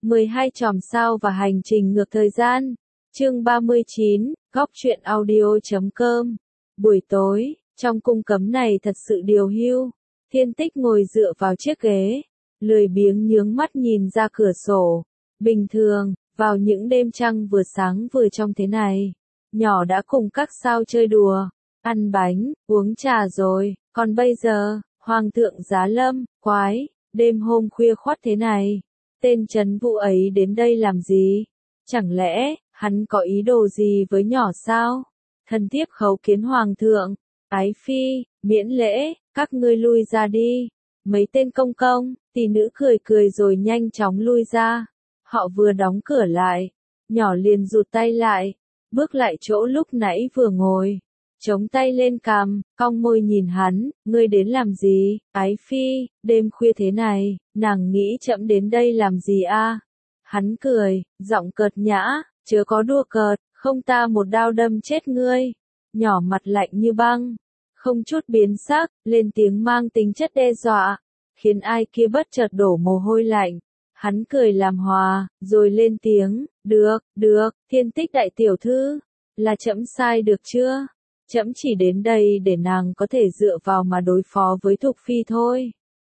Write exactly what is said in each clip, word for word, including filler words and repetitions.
mười hai chòm sao và hành trình ngược thời gian. Chương ba mươi chín, góc truyện audio chấm com. Buổi tối, trong cung cấm này thật sự điều hưu. Thiên Tích ngồi dựa vào chiếc ghế, lười biếng nhướng mắt nhìn ra cửa sổ. Bình thường, vào những đêm trăng vừa sáng vừa trong thế này, nhỏ đã cùng các sao chơi đùa, ăn bánh, uống trà rồi, còn bây giờ, Hoàng thượng giá lâm, quái, đêm hôm khuya khoắt thế này, tên trấn Vũ ấy đến đây làm gì? Chẳng lẽ, hắn có ý đồ gì với nhỏ sao? Thần thiếp khấu kiến Hoàng thượng, ái phi, miễn lễ, các ngươi lui ra đi. Mấy tên công công, tỷ nữ cười cười rồi nhanh chóng lui ra. Họ vừa đóng cửa lại, nhỏ liền rụt tay lại, bước lại chỗ lúc nãy vừa ngồi, chống tay lên cằm, cong môi nhìn hắn, ngươi đến làm gì? Ái phi, đêm khuya thế này, nàng nghĩ chậm đến đây làm gì a? Hắn cười, giọng cợt nhã, chớ có đùa cợt, không ta một đao đâm chết ngươi. Nhỏ mặt lạnh như băng, không chút biến sắc, lên tiếng mang tính chất đe dọa, khiến ai kia bất chợt đổ mồ hôi lạnh. Hắn cười làm hòa, rồi lên tiếng, được, được, Thiên Tích đại tiểu thư, là trẫm sai được chưa? Trẫm chỉ đến đây để nàng có thể dựa vào mà đối phó với Thục Phi thôi.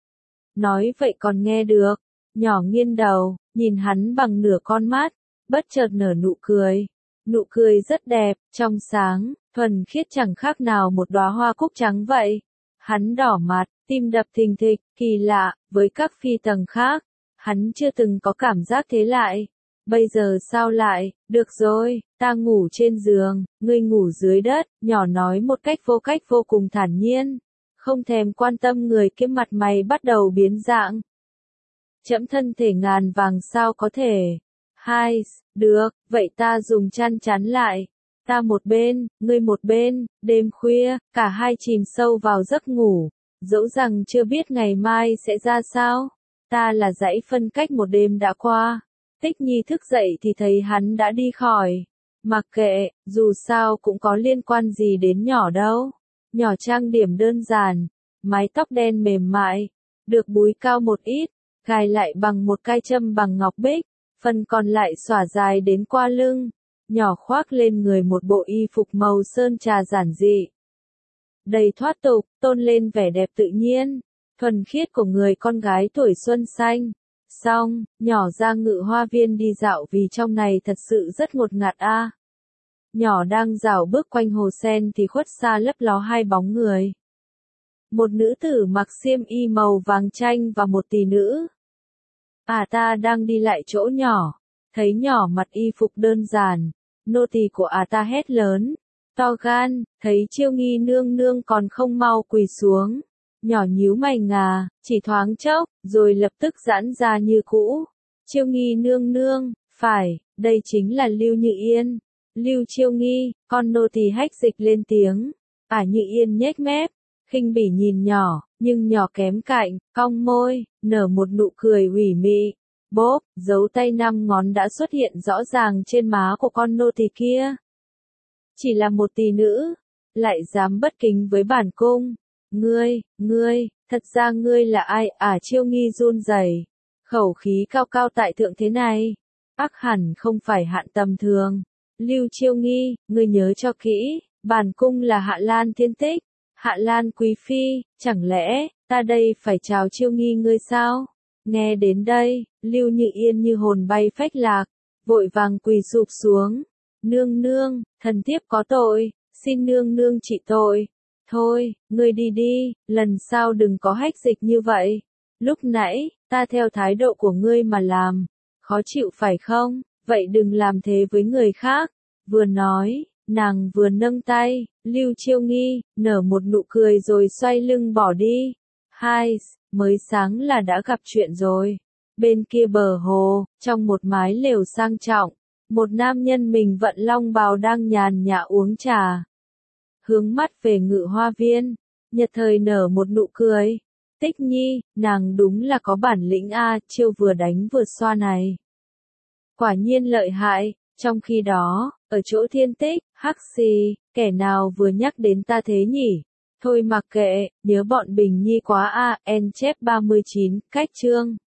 Nói vậy còn nghe được, nhỏ nghiêng đầu, nhìn hắn bằng nửa con mắt, bất chợt nở nụ cười. Nụ cười rất đẹp, trong sáng, thuần khiết chẳng khác nào một đóa hoa cúc trắng vậy. Hắn đỏ mặt, tim đập thình thịch, kỳ lạ, với các phi tầng khác, hắn chưa từng có cảm giác thế lại. Bây giờ sao lại, được rồi, ta ngủ trên giường, ngươi ngủ dưới đất, nhỏ nói một cách vô cách vô cùng thản nhiên, không thèm quan tâm người kia mặt mày bắt đầu biến dạng. Trẫm thân thể ngàn vàng sao có thể. Hai, được, vậy ta dùng chăn chắn lại. Ta một bên, ngươi một bên, đêm khuya, cả hai chìm sâu vào giấc ngủ, dẫu rằng chưa biết ngày mai sẽ ra sao. Ta là dãy phân cách một đêm đã qua. Tích Nhi thức dậy thì thấy hắn đã đi khỏi. Mặc kệ, dù sao cũng có liên quan gì đến nhỏ đâu. Nhỏ trang điểm đơn giản, mái tóc đen mềm mại, được búi cao một ít, gài lại bằng một cây châm bằng ngọc bích, phần còn lại xõa dài đến qua lưng. Nhỏ khoác lên người một bộ y phục màu sơn trà giản dị, đầy thoát tục, tôn lên vẻ đẹp tự nhiên, thuần khiết của người con gái tuổi xuân xanh. Xong, nhỏ ra ngự hoa viên đi dạo vì trong này thật sự rất ngột ngạt a. À. Nhỏ đang dạo bước quanh hồ sen thì khuất xa lấp ló hai bóng người. Một nữ tử mặc xiêm y màu vàng chanh và một tỷ nữ. À ta đang đi lại chỗ nhỏ, thấy nhỏ mặc y phục đơn giản, nô tỳ của à ta hét lớn, to gan, thấy Chiêu Nghi nương nương còn không mau quỳ xuống. Nhỏ nhíu mày ngà, chỉ thoáng chốc, rồi lập tức giãn ra như cũ. Chiêu Nghi nương nương, phải, đây chính là Lưu Như Yên. Lưu Chiêu Nghi, con nô tỳ hách dịch lên tiếng. Ả Như Yên nhếch mép, khinh bỉ nhìn nhỏ, nhưng nhỏ kém cạnh, cong môi, nở một nụ cười ủy mị. Bốp, dấu tay năm ngón đã xuất hiện rõ ràng trên má của con nô tỳ kia. Chỉ là một tỷ nữ, lại dám bất kính với bản cung. Ngươi, ngươi, thật ra ngươi là ai? À Chiêu Nghi run rẩy, khẩu khí cao cao tại thượng thế này, ác hẳn không phải hạn tầm thường. Lưu Chiêu Nghi, ngươi nhớ cho kỹ, bản cung là Hạ Lan Thiên Tích, Hạ Lan quý phi, chẳng lẽ ta đây phải chào Chiêu Nghi ngươi sao? Nghe đến đây, Lưu Như Yên như hồn bay phách lạc, vội vàng quỳ sụp xuống. Nương nương, thần thiếp có tội, xin nương nương trị tội. Thôi, ngươi đi đi, lần sau đừng có hách dịch như vậy. Lúc nãy, ta theo thái độ của ngươi mà làm. Khó chịu phải không? Vậy đừng làm thế với người khác. Vừa nói, nàng vừa nâng tay, Lưu Chiêu Nghi, nở một nụ cười rồi xoay lưng bỏ đi. Hai, mới sáng là đã gặp chuyện rồi. Bên kia bờ hồ, trong một mái lều sang trọng, một nam nhân mình vận long bào đang nhàn nhã uống trà. Hướng mắt về ngự hoa viên, nhật thời nở một nụ cười. Tích Nhi, nàng đúng là có bản lĩnh a, chiêu vừa đánh vừa xoa này. Quả nhiên lợi hại, trong khi đó, ở chỗ Thiên Tích, hắc xì, kẻ nào vừa nhắc đến ta thế nhỉ? Thôi mặc kệ, nhớ bọn Bình Nhi quá a, en chép ba mươi chín, cách chương.